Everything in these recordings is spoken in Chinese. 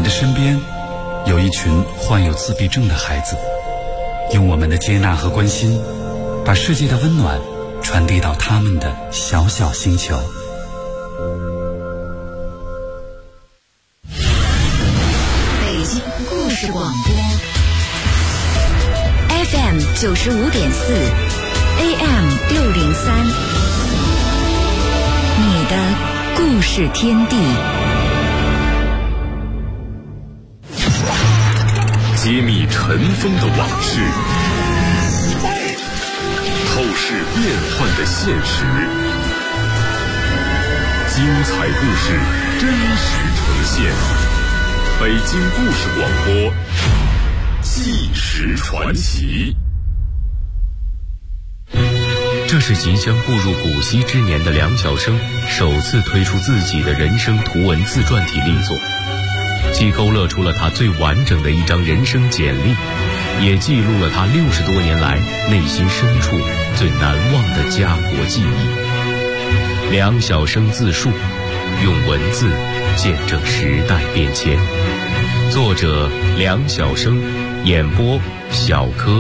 的身边有一群患有自闭症的孩子，用我们的接纳和关心，把世界的温暖传递到他们的小小星球。 北京故事广播 FM 95.4 AM 603，你的故事天地。 揭秘尘封的往事，透视变幻的现实，精彩故事真实呈现。北京故事广播，纪实传奇。 这是即将步入古稀之年的梁晓声首次推出自己的人生图文自传体力作，既勾勒出了他最完整的一张人生简历，也记录了他60多年来内心深处最难忘的家国记忆。梁晓声自述，用文字见证时代变迁。作者梁晓声，演播小柯。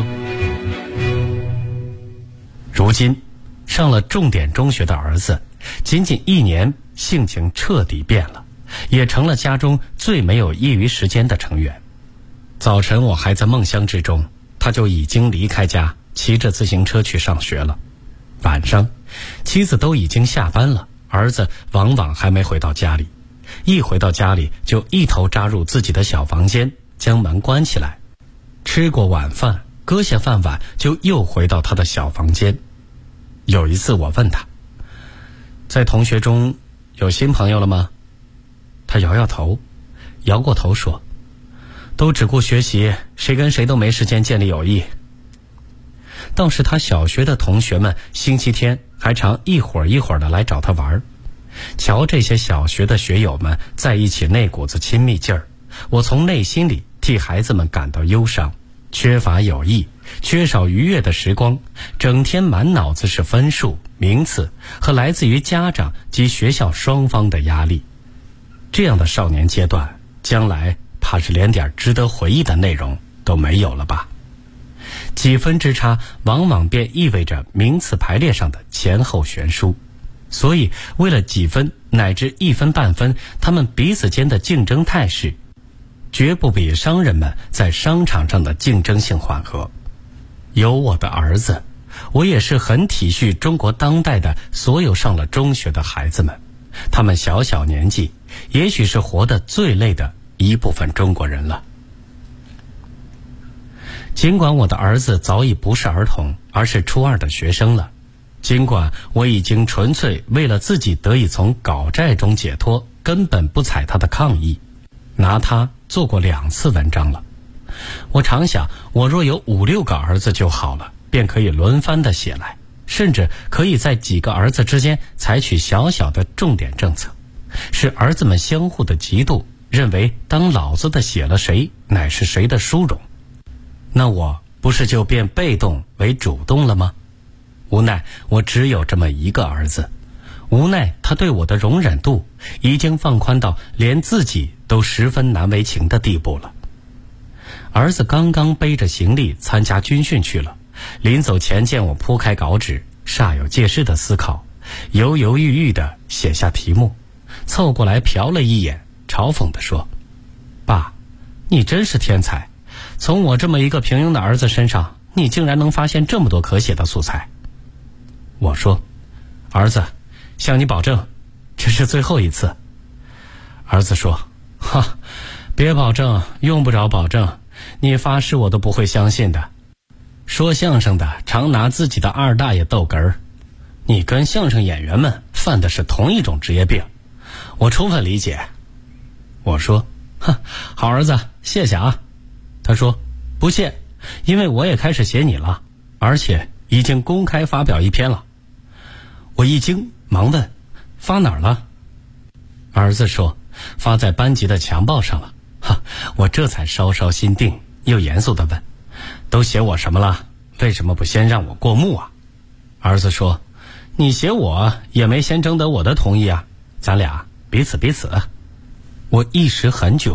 如今上了重点中学的儿子，仅仅1年，性情彻底变了，也成了家中最没有业余时间的成员。早晨我还在梦乡之中，他就已经离开家，骑着自行车去上学了。晚上妻子都已经下班了，儿子往往还没回到家里，一回到家里就一头扎入自己的小房间，将门关起来。吃过晚饭，搁下饭碗，就又回到他的小房间。有一次我问他，在同学中有新朋友了吗？他摇摇头，摇过头说，都只顾学习，谁跟谁都没时间建立友谊。倒是他小学的同学们星期天还常一会儿一会儿的来找他玩。瞧这些小学的学友们在一起那股子亲密劲儿，我从内心里替孩子们感到忧伤。缺乏友谊，缺少愉悦的时光，整天满脑子是分数、名次和来自于家长及学校双方的压力。这样的少年阶段，将来怕是连点值得回忆的内容都没有了吧。几分之差往往便意味着名次排列上的前后悬殊，所以为了几分乃至1分半分，他们彼此间的竞争态势绝不比商人们在商场上的竞争性缓和。有我的儿子，我也是很体恤中国当代的所有上了中学的孩子们，他们小小年纪，也许是活得最累的一部分中国人了。尽管我的儿子早已不是儿童，而是初2的学生了，尽管我已经纯粹为了自己得以从搞债中解脱，根本不睬他的抗议，拿他做过2次文章了。我常想，我若有5、6个儿子就好了，便可以轮番的写来，甚至可以在几个儿子之间采取小小的重点政策，使儿子们相互的嫉妒，认为当老子的写了谁，乃是谁的殊荣。那我不是就变被动为主动了吗？无奈我只有这么一个儿子，无奈他对我的容忍度已经放宽到连自己都十分难为情的地步了。儿子刚刚背着行李参加军训去了，临走前见我铺开稿纸，煞有介事的思考，犹犹豫豫的写下题目，凑过来瞟了一眼，嘲讽地说，爸，你真是天才，从我这么一个平庸的儿子身上，你竟然能发现这么多可写的素材。我说，儿子，向你保证，这是最后一次。儿子说，哈，别保证，用不着保证，你发誓我都不会相信的。说相声的常拿自己的二大爷逗哏儿，你跟相声演员们犯的是同一种职业病，我充分理解。我说，好儿子，谢谢啊。他说，不谢，因为我也开始写你了，而且已经公开发表一篇了。我一惊，忙问，发哪儿了？儿子说，发在班级的墙报上了。我这才稍稍心定，又严肃地问，都写我什么了？为什么不先让我过目啊？儿子说，你写我也没先征得我的同意啊，咱俩彼此。我一时很窘，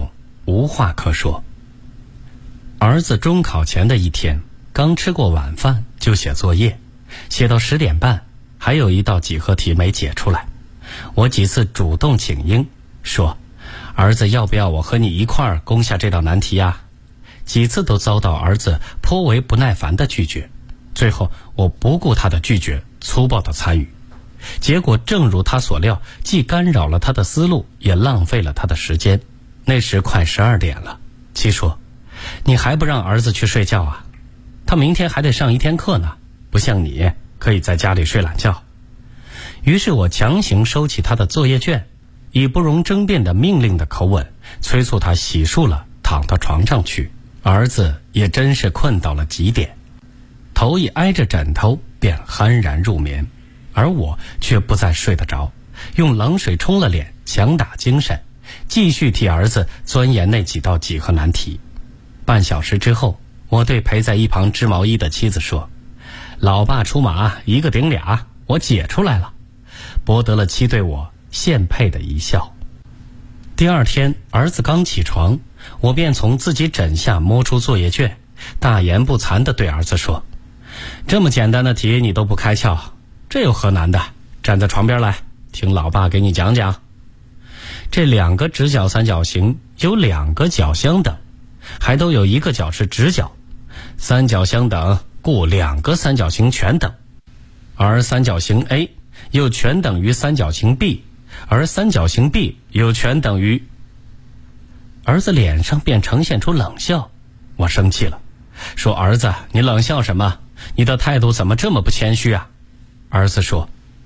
无话可说。儿子中考前的一天，刚吃过晚饭就写作业，写到10点半，还有一道几何题没解出来。我几次主动请缨，说儿子要不要我和你一块儿攻下这道难题呀？几次都遭到儿子颇为不耐烦的拒绝，最后我不顾他的拒绝，粗暴的参与。结果正如他所料，既干扰了他的思路，也浪费了他的时间。那时快12点了，七说你还不让儿子去睡觉啊？他明天还得上一天课呢，不像你可以在家里睡懒觉。于是我强行收起他的作业卷，以不容争辩的命令的口吻催促他洗漱了躺到床上去。儿子也真是困到了极点，头一挨着枕头便酣然入眠，而我却不再睡得着，用冷水冲了脸，强打精神，继续替儿子钻研那几道几何难题。半小时之后，我对陪在一旁织毛衣的妻子说，老爸出马一个顶俩，我解出来了，博得了妻对我献佩的一笑。第二天儿子刚起床，我便从自己枕下摸出作业卷，大言不惭地对儿子说，这么简单的题你都不开窍，这有何难的？站在床边来，听老爸给你讲讲。这2个直角三角形有2个角相等，还都有一个角是直角，三角相等，故2个三角形全等。而三角形 A 又全等于三角形 B， 而三角形 B 又全等于……儿子脸上便呈现出冷笑。我生气了，说儿子，你冷笑什么？你的态度怎么这么不谦虚啊？儿子说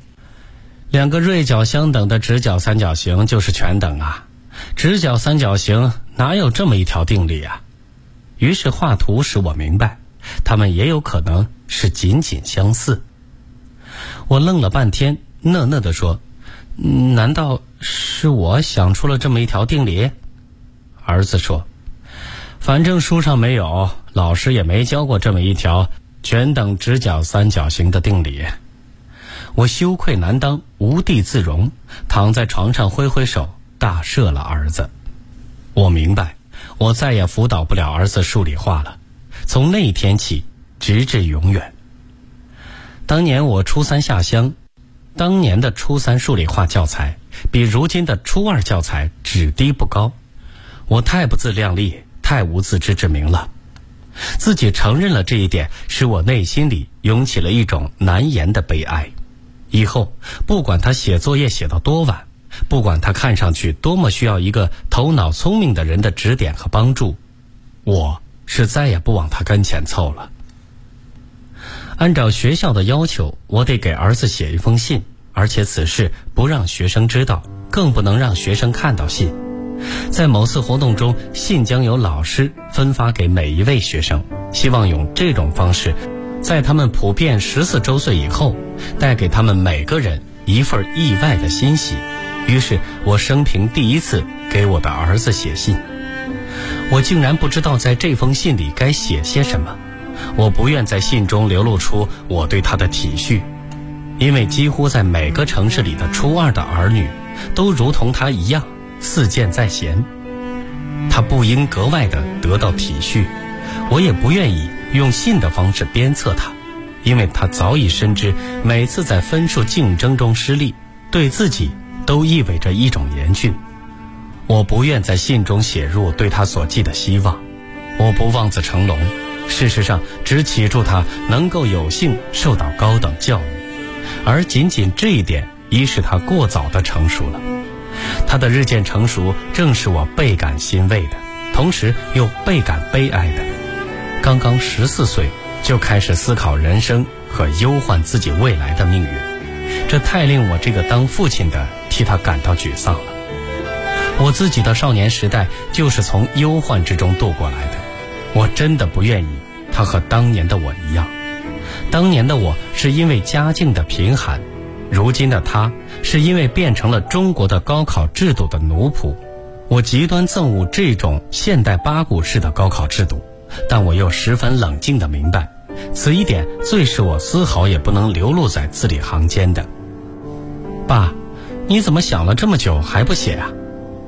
，2个锐角相等的直角三角形就是全等啊，直角三角形哪有这么一条定理啊？于是画图使我明白，它们也有可能是仅仅相似。我愣了半天，讷讷地说，难道是我想出了这么一条定理？儿子说，反正书上没有，老师也没教过这么一条全等直角三角形的定理。我羞愧难当，无地自容，躺在床上挥挥手，大赦了儿子。我明白，我再也辅导不了儿子数理化了，从那一天起，直至永远。当年我初3下乡，当年的初3数理化教材比如今的初2教材只低不高。我太不自量力，太无自知之明了。自己承认了这一点，使我内心里涌起了一种难言的悲哀。以后不管他写作业写到多晚，不管他看上去多么需要一个头脑聪明的人的指点和帮助，我是再也不往他跟前凑了。按照学校的要求，我得给儿子写一封信，而且此事不让学生知道，更不能让学生看到信。在某次活动中，信将由老师分发给每一位学生，希望用这种方式，在他们普遍14周岁以后，带给他们每个人一份意外的欣喜。于是我生平第一次给我的儿子写信。我竟然不知道在这封信里该写些什么。我不愿在信中流露出我对他的体恤，因为几乎在每个城市里的初2的儿女都如同他一样四箭在弦，他不应格外的得到体恤。我也不愿意用信的方式鞭策他，因为他早已深知每次在分数竞争中失利，对自己都意味着一种严峻。我不愿在信中写入对他所寄的希望，我不望子成龙，事实上只祈祝他能够有幸受到高等教育，而仅仅这一点已使他过早的成熟了。他的日渐成熟正是我倍感欣慰的，同时又倍感悲哀的。刚刚14岁就开始思考人生和忧患自己未来的命运，这太令我这个当父亲的替他感到沮丧了。我自己的少年时代就是从忧患之中度过来的，我真的不愿意他和当年的我一样。当年的我是因为家境的贫寒，如今的他是因为变成了中国的高考制度的奴仆。我极端憎恶这种现代八股式的高考制度，但我又十分冷静地明白，此一点最是我丝毫也不能流露在字里行间的。爸，你怎么想了这么久还不写啊？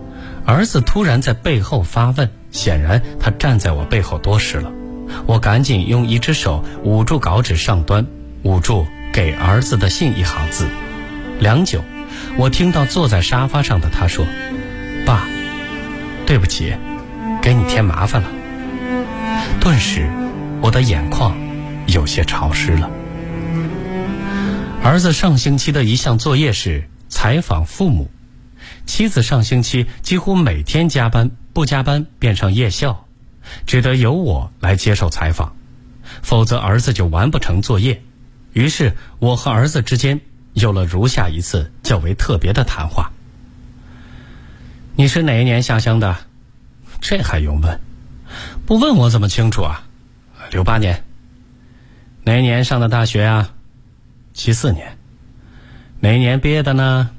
儿子突然在背后发问，显然他站在我背后多时了。我赶紧用一只手捂住稿纸上端，捂住给儿子的信一行字。良久，我听到坐在沙发上的他说：“爸，对不起，给你添麻烦了。”顿时我的眼眶有些潮湿了。儿子上星期的一项作业是采访父母，妻子上星期几乎每天加班，不加班便上夜校，只得由我来接受采访，否则儿子就完不成作业。于是我和儿子之间有了如下一次较为特别的谈话：“你是哪一年下乡的？”“这还用问？不问我怎么清楚啊？”“68年。”“哪一年上的大学啊？”“74年。”“哪一年毕业的呢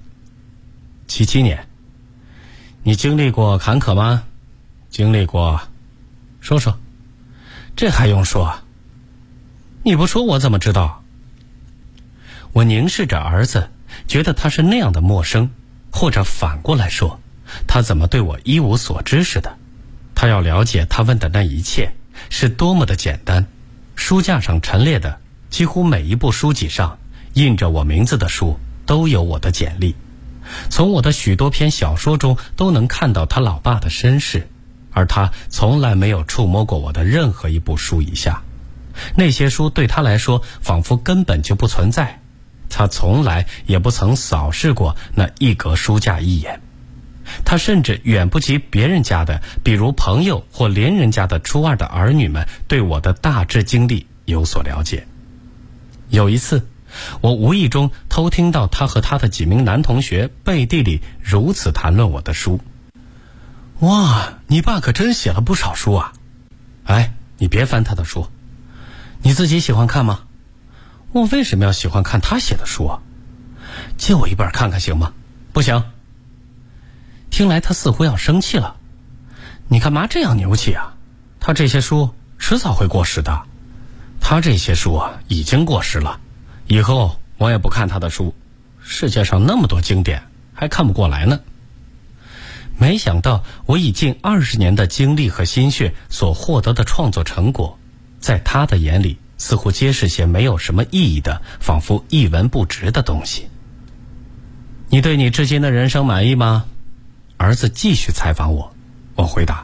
？”“77年。”“你经历过坎坷吗？”“经历过。”“说说。”“这还用说？你不说我怎么知道？”我凝视着儿子，觉得他是那样的陌生，或者反过来说，他怎么对我一无所知似的。他要了解他问的那一切是多么的简单。书架上陈列的几乎每一部书籍上印着我名字的书都有我的简历，从我的许多篇小说中都能看到他老爸的身世，而他从来没有触摸过我的任何一部书以下。那些书对他来说仿佛根本就不存在，他从来也不曾扫视过那一格书架一眼。他甚至远不及别人家的，比如朋友或邻人家的初二的儿女们对我的大致经历有所了解。有一次，我无意中偷听到他和他的几名男同学背地里如此谈论我的书：“哇，你爸可真写了不少书啊！哎，你别翻他的书，你自己喜欢看吗？”“我为什么要喜欢看他写的书啊？借我一本看看行吗？”“不行。”听来他似乎要生气了。“你干嘛这样牛气啊？他这些书迟早会过时的。他这些书啊，已经过时了，以后我也不看他的书。世界上那么多经典，还看不过来呢。”没想到我以近20年的经历和心血所获得的创作成果，在他的眼里似乎皆是些没有什么意义的，仿佛一文不值的东西。“你对你至今的人生满意吗？”儿子继续采访我。我回答：“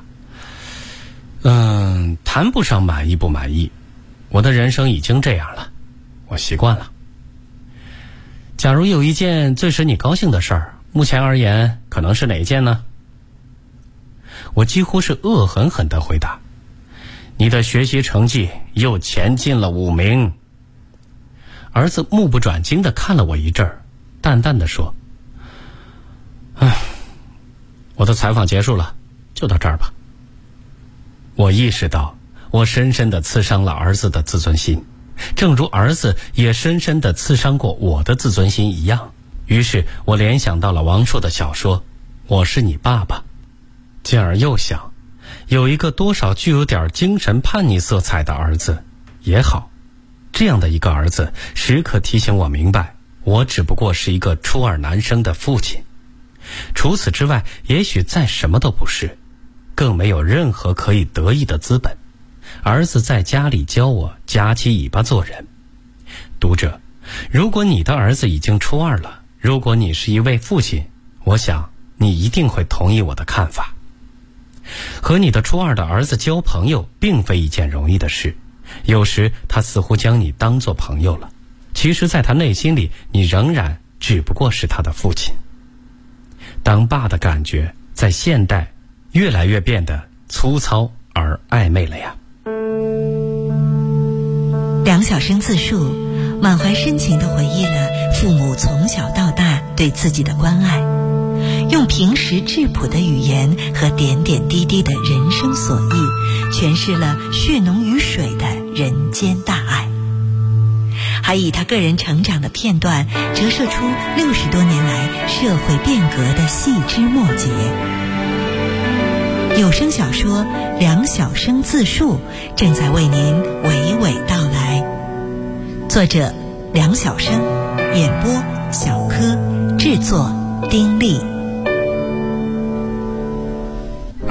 谈不上满意不满意，我的人生已经这样了，我习惯了。”“假如有一件最使你高兴的事儿，目前而言可能是哪一件呢？”我几乎是恶狠狠地回答：“你的学习成绩又前进了5名。”儿子目不转睛地看了我一阵儿，淡淡地说：“我的采访结束了，就到这儿吧。”我意识到我深深地刺伤了儿子的自尊心，正如儿子也深深地刺伤过我的自尊心一样。于是我联想到了王朔的小说《我是你爸爸》，进而又想，有一个多少具有点精神叛逆色彩的儿子也好，这样的一个儿子时刻提醒我明白，我只不过是一个初二男生的父亲。除此之外，也许再什么都不是，更没有任何可以得意的资本。儿子在家里教我夹起尾巴做人。读者，如果你的儿子已经初二了，如果你是一位父亲，我想你一定会同意我的看法。和你的初二的儿子交朋友并非一件容易的事，有时他似乎将你当作朋友了，其实在他内心里，你仍然只不过是他的父亲。当爸的感觉在现代越来越变得粗糙而暧昧了呀。 梁晓声自述，满怀深情地回忆了父母从小到大对自己的关爱，用平实质朴的语言和点点滴滴的人生所忆，诠释了血浓于水的人间大爱，还以他个人成长的片段折射出60多年来社会变革的细枝末节。有声小说《梁晓声自述》正在为您娓娓道来，作者梁晓声，演播小柯，制作丁力。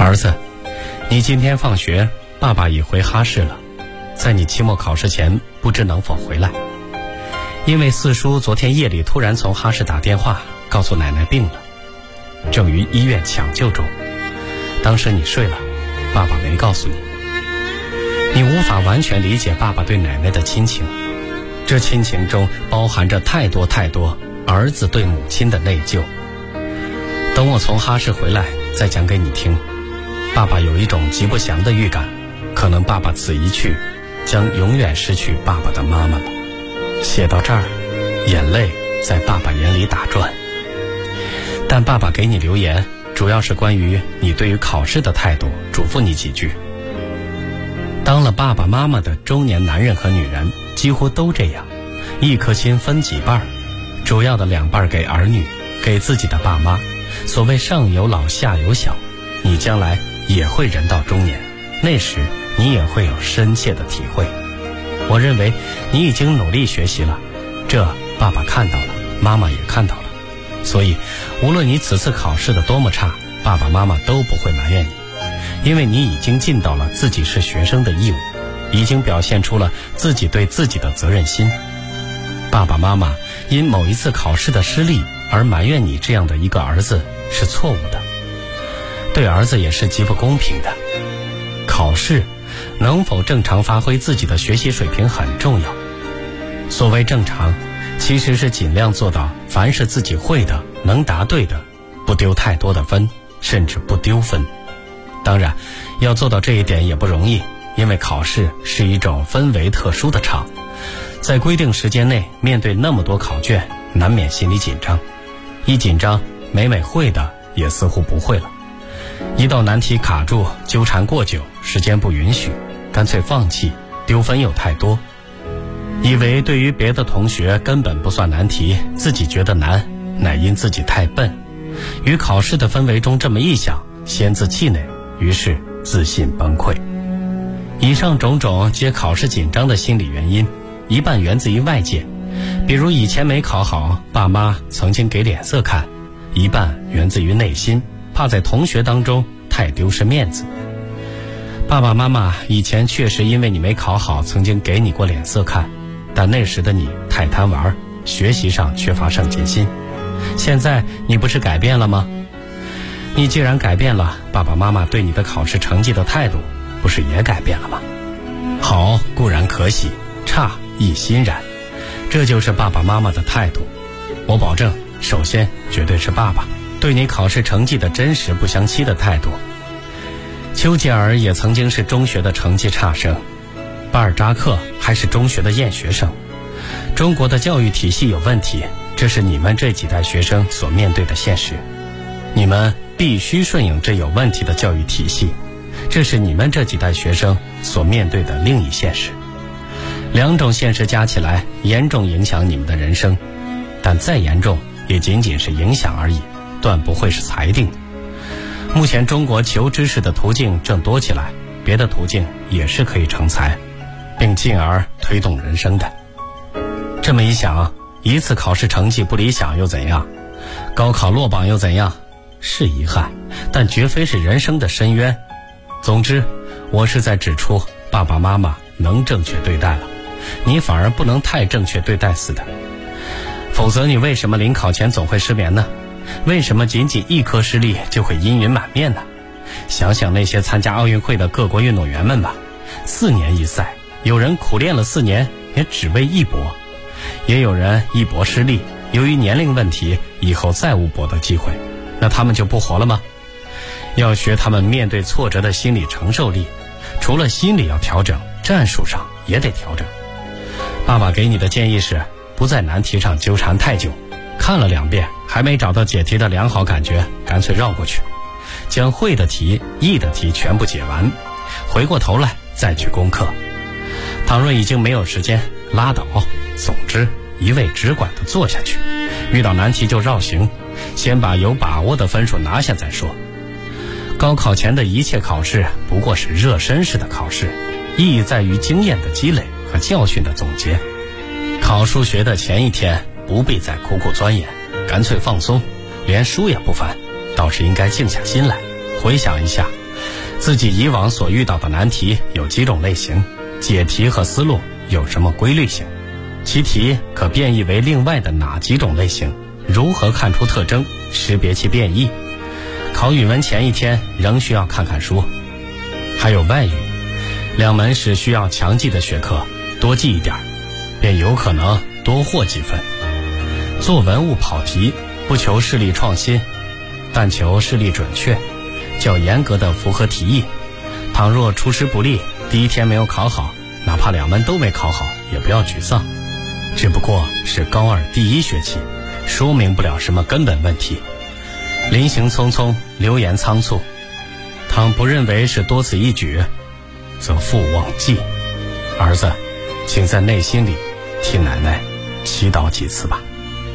儿子，你今天放学，爸爸已回哈市了，在你期末考试前不知能否回来。因为四叔昨天夜里突然从哈市打电话告诉奶奶病了，正于医院抢救中。当时你睡了，爸爸没告诉你。你无法完全理解爸爸对奶奶的亲情，这亲情中包含着太多太多儿子对母亲的内疚。等我从哈市回来再讲给你听。爸爸有一种极不祥的预感，可能爸爸此一去将永远失去爸爸的妈妈了。写到这儿，眼泪在爸爸眼里打转。但爸爸给你留言主要是关于你对于考试的态度，嘱咐你几句。当了爸爸妈妈的中年男人和女人几乎都这样，一颗心分几半，主要的2半给儿女，给自己的爸妈。所谓上有老下有小，你将来也会人到中年，那时你也会有深切的体会。我认为你已经努力学习了，这爸爸看到了，妈妈也看到了。所以无论你此次考试的多么差，爸爸妈妈都不会埋怨你，因为你已经尽到了自己是学生的义务，已经表现出了自己对自己的责任心。爸爸妈妈因某一次考试的失利而埋怨你这样的一个儿子是错误的，对儿子也是极不公平的。考试能否正常发挥自己的学习水平很重要。所谓正常，其实是尽量做到凡是自己会的能答对的，不丢太多的分，甚至不丢分。当然要做到这一点也不容易，因为考试是一种氛围特殊的场，在规定时间内面对那么多考卷，难免心里紧张。一紧张，每会的也似乎不会了。一道难题卡住，纠缠过久，时间不允许，干脆放弃，丢分又太多。以为对于别的同学根本不算难题，自己觉得难，乃因自己太笨。于考试的氛围中这么一想，先自气馁，于是自信崩溃。以上种种皆考试紧张的心理原因，一半源自于外界，比如以前没考好，爸妈曾经给脸色看；一半源自于内心，怕在同学当中太丢失面子。爸爸妈妈以前确实因为你没考好曾经给你过脸色看，但那时的你太贪玩，学习上缺乏上进心。现在你不是改变了吗？你既然改变了，爸爸妈妈对你的考试成绩的态度不是也改变了吗？好固然可喜，差亦欣然，这就是爸爸妈妈的态度。我保证，首先绝对是爸爸对你考试成绩的真实不相欺的态度。丘吉尔也曾经是中学的成绩差生，巴尔扎克还是中学的厌学生。中国的教育体系有问题，这是你们这几代学生所面对的现实。你们必须顺应这有问题的教育体系，这是你们这几代学生所面对的另一现实。2种现实加起来，严重影响你们的人生，但再严重也仅仅是影响而已，断不会是裁定。目前中国求知识的途径正多起来，别的途径也是可以成才，并进而推动人生的。这么一想，一次考试成绩不理想又怎样？高考落榜又怎样？是遗憾，但绝非是人生的深渊。总之，我是在指出爸爸妈妈能正确对待了，你反而不能太正确对待似的。否则你为什么临考前总会失眠呢？为什么仅仅一科失利就会阴云满面呢？想想那些参加奥运会的各国运动员们吧，4年一赛，有人苦练了4年也只为一搏，也有人一搏失利，由于年龄问题以后再无搏的机会，那他们就不活了吗？要学他们面对挫折的心理承受力，除了心理要调整，战术上也得调整。爸爸给你的建议是，不在难题上纠缠太久，看了2遍还没找到解题的良好感觉，干脆绕过去，将会的题、易的题全部解完，回过头来再去攻克。倘若已经没有时间，拉倒，总之一味只管地做下去，遇到难题就绕行，先把有把握的分数拿下再说。高考前的一切考试不过是热身式的考试，意义在于经验的积累和教训的总结。考数学的前一天不必再苦苦钻研，干脆放松，连书也不翻，倒是应该静下心来回想一下自己以往所遇到的难题有几种类型，解题和思路有什么规律性，其题可变异为另外的哪几种类型，如何看出特征，识别其变异。考语文前一天仍需要看看书。还有外语，2门是需要强记的学科，多记一点，便有可能多获几分。做文物跑题，不求视力创新，但求视力准确，较严格的符合题意。倘若出师不利，第一天没有考好，哪怕2门都没考好，也不要沮丧，只不过是高2第1学期，说明不了什么根本问题。临行匆匆，流言仓促，倘不认为是多此一举，则勿忘记。儿子，请在内心里替奶奶祈祷几次吧。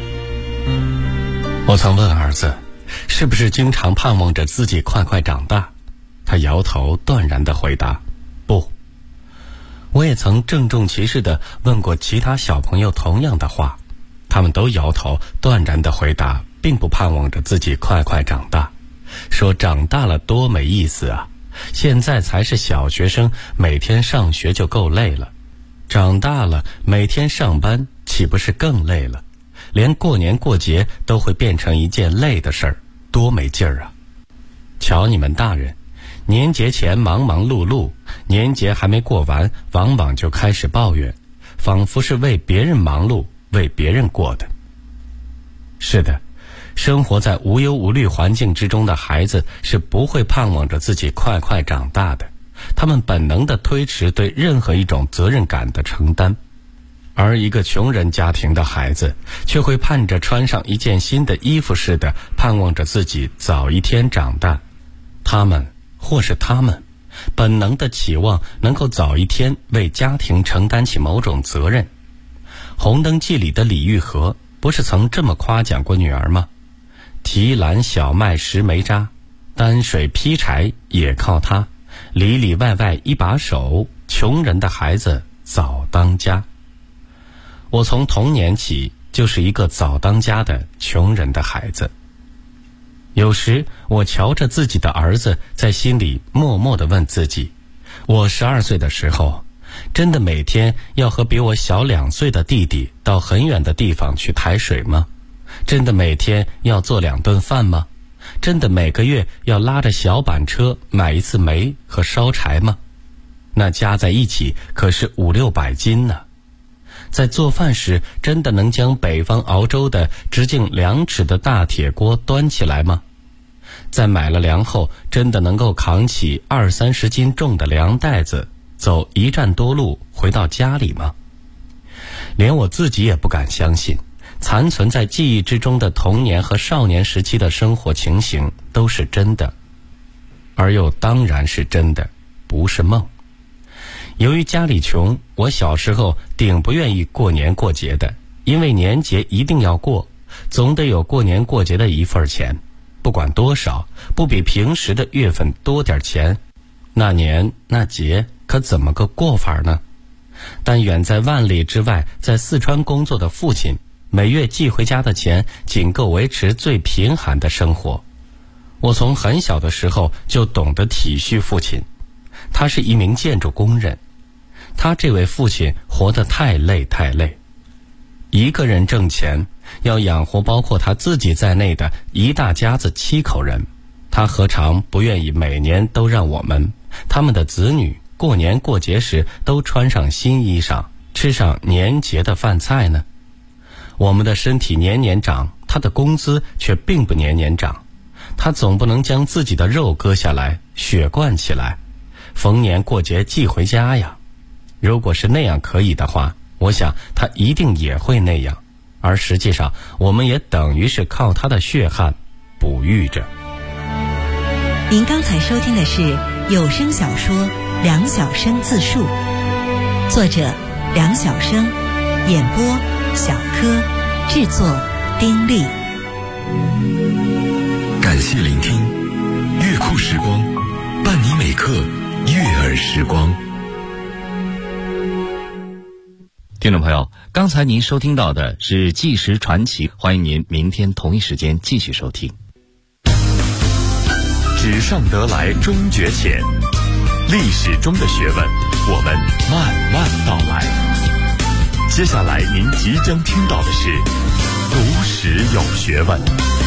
我曾问儿子，是不是经常盼望着自己快快长大？他摇头断然地回答，不。我也曾郑重其事地问过其他小朋友同样的话，他们都摇头断然地回答，并不盼望着自己快快长大，说长大了多没意思啊，现在才是小学生，每天上学就够累了，长大了每天上班岂不是更累了？连过年过节都会变成一件累的事儿，多没劲儿啊！瞧你们大人，年节前忙忙碌碌，年节还没过完，往往就开始抱怨，仿佛是为别人忙碌，为别人过的。是的，生活在无忧无虑环境之中的孩子是不会盼望着自己快快长大的，他们本能地推迟对任何一种责任感的承担。而一个穷人家庭的孩子却会盼着穿上一件新的衣服似的，盼望着自己早一天长大。他们本能的期望能够早一天为家庭承担起某种责任。红灯记里的李玉和不是曾这么夸奖过女儿吗？提篮小麦拾煤渣，担水劈柴也靠他，里里外外一把手，穷人的孩子早当家。我从童年起就是一个早当家的穷人的孩子。有时我瞧着自己的儿子，在心里默默地问自己，我12岁的时候，真的每天要和比我小2岁的弟弟到很远的地方去抬水吗？真的每天要做2顿饭吗？真的每个月要拉着小板车买一次煤和烧柴吗？那加在一起可是500-600斤呢。在做饭时，真的能将北方熬粥的直径2尺的大铁锅端起来吗？在买了粮后，真的能够扛起20-30斤重的粮袋子，走1站多路回到家里吗？连我自己也不敢相信，残存在记忆之中的童年和少年时期的生活情形都是真的，而又当然是真的，不是梦。由于家里穷，我小时候顶不愿意过年过节的，因为年节一定要过，总得有过年过节的一份钱，不管多少，不比平时的月份多点钱，那年那节可怎么个过法呢？但远在万里之外，在四川工作的父亲，每月寄回家的钱仅够维持最贫寒的生活。我从很小的时候就懂得体恤父亲，他是一名建筑工人，他这位父亲活得太累，一个人挣钱要养活包括他自己在内的一大家子7口人，他何尝不愿意每年都让我们他们的子女过年过节时都穿上新衣裳，吃上年节的饭菜呢？我们的身体年年长，他的工资却并不年年长，他总不能将自己的肉割下来血灌起来，逢年过节寄回家呀。如果是那样可以的话，我想他一定也会那样，而实际上我们也等于是靠他的血汗哺育着。 您刚才收听的是有声小说《梁晓声自述》，作者梁晓声，演播小柯，制作丁力。 感谢聆听，乐库时光，伴你每刻悦耳时光。 听众朋友，刚才您收听到的是纪实传奇，欢迎您明天同一时间继续收听。只纸上得来终觉浅，历史中的学问，我们慢慢道来。接下来您即将听到的是读史有学问。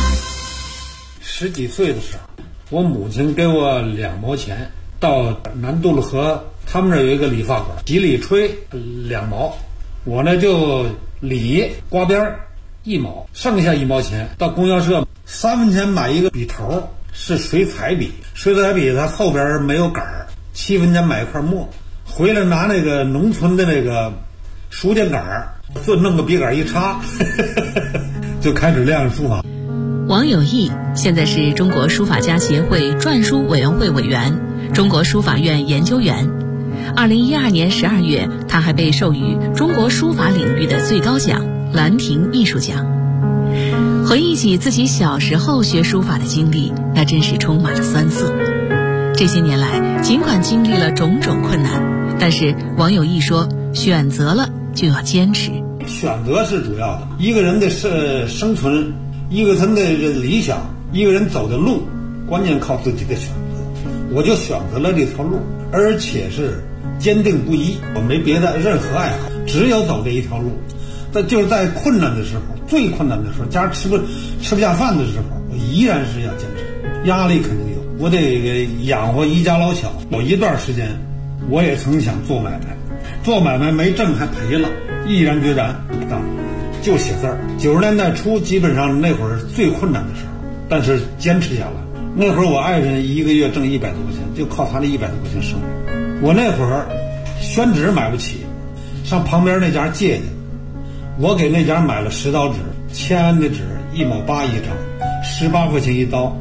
10几岁的时候，我母亲给我2毛钱，到南渡了河，他们这有一个理发馆，洗理吹2毛，我呢就理刮边1毛，剩下1毛钱到供销社3分钱买一个笔头，是水彩笔，水彩笔它后边没有杆儿，7分钱买一块墨，回来拿那个农村的那个书电杆儿，就弄个笔杆一插就开始练书法。 王有义现在是中国书法家协会篆书委员会委员、中国书法院研究员。2012年12月，他还被授予中国书法领域的最高奖兰亭艺术奖。回忆起自己小时候学书法的经历，那真是充满了酸涩。这些年来，尽管经历了种种困难，但是王有义说，选择了就要坚持。 选择是主要的，一个人的生存，一个人的理想，一个人走的路，关键靠自己的选择。我就选择了这条路，而且是坚定不移，我没别的任何爱好，只有走这一条路。但就是在困难的时候，最困难的时候，家吃不下饭的时候，我依然是要坚持。压力肯定有，我得养活一家老小。有一段时间，我也曾想做买卖，做买卖没挣还赔了，毅然决然不干，就写字儿。90年代初，基本上那会儿是最困难的时候，但是坚持下来。那会儿我爱人一个月挣100多块钱，就靠他的100多块钱生活。我那会儿宣纸买不起，上旁边那家借去。我给那家买了10刀纸，签安的纸1毛8一张，18块钱一刀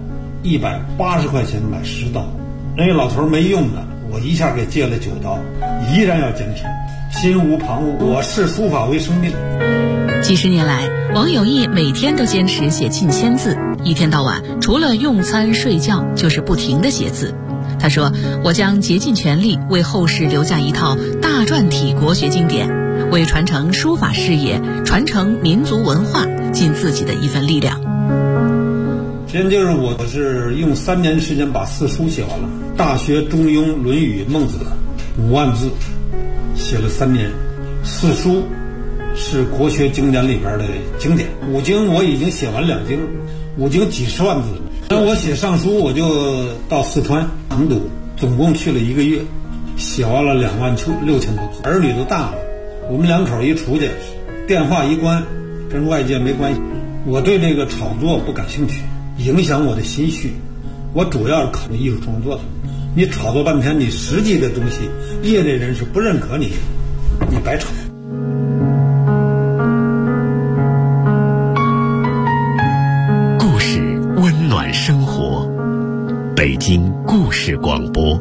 ，180块钱买10刀。那个老头没用的，我一下给借了9刀，依然要坚持，心无旁骛。我视书法为生命。 几十年来，王有义每天都坚持写近1000字，一天到晚除了用餐睡觉就是不停地写字。他说，我将竭尽全力为后世留下一套大篆体国学经典，为传承书法事业、传承民族文化尽自己的一份力量。 今天就是我是用3年时间把4书写完了，《大学》《中庸》《论语》《孟子》5万字，写了3年。4书是国学经典里边的经典，5经我已经写完2经，5经几10万字。那我写上书，我就到四川成都，总共去了1个月，写完了26000多字。儿女都大了，我们2口一出去，电话一关，跟外界没关系。我对这个炒作不感兴趣，影响我的心绪。我主要是考虑艺术创作的。你炒作半天，你实际的东西，业内人士不认可你，你白炒。 故事温暖生活，北京故事广播。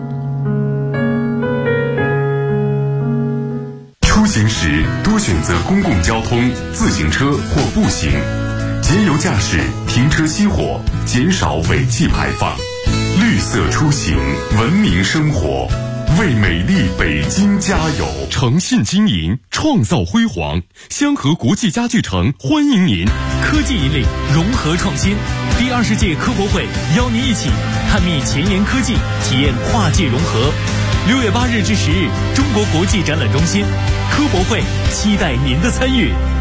出行时多选择公共交通、自行车或步行，节油驾驶，停车熄火，减少尾气排放。绿色出行，文明生活，为美丽北京加油！ 诚信经营，创造辉煌。香河国际家具城欢迎您！科技引领，融合创新。第20届科博会邀您一起探秘前沿科技，体验跨界融合。6月8日至10日，中国国际展览中心科博会，期待您的参与。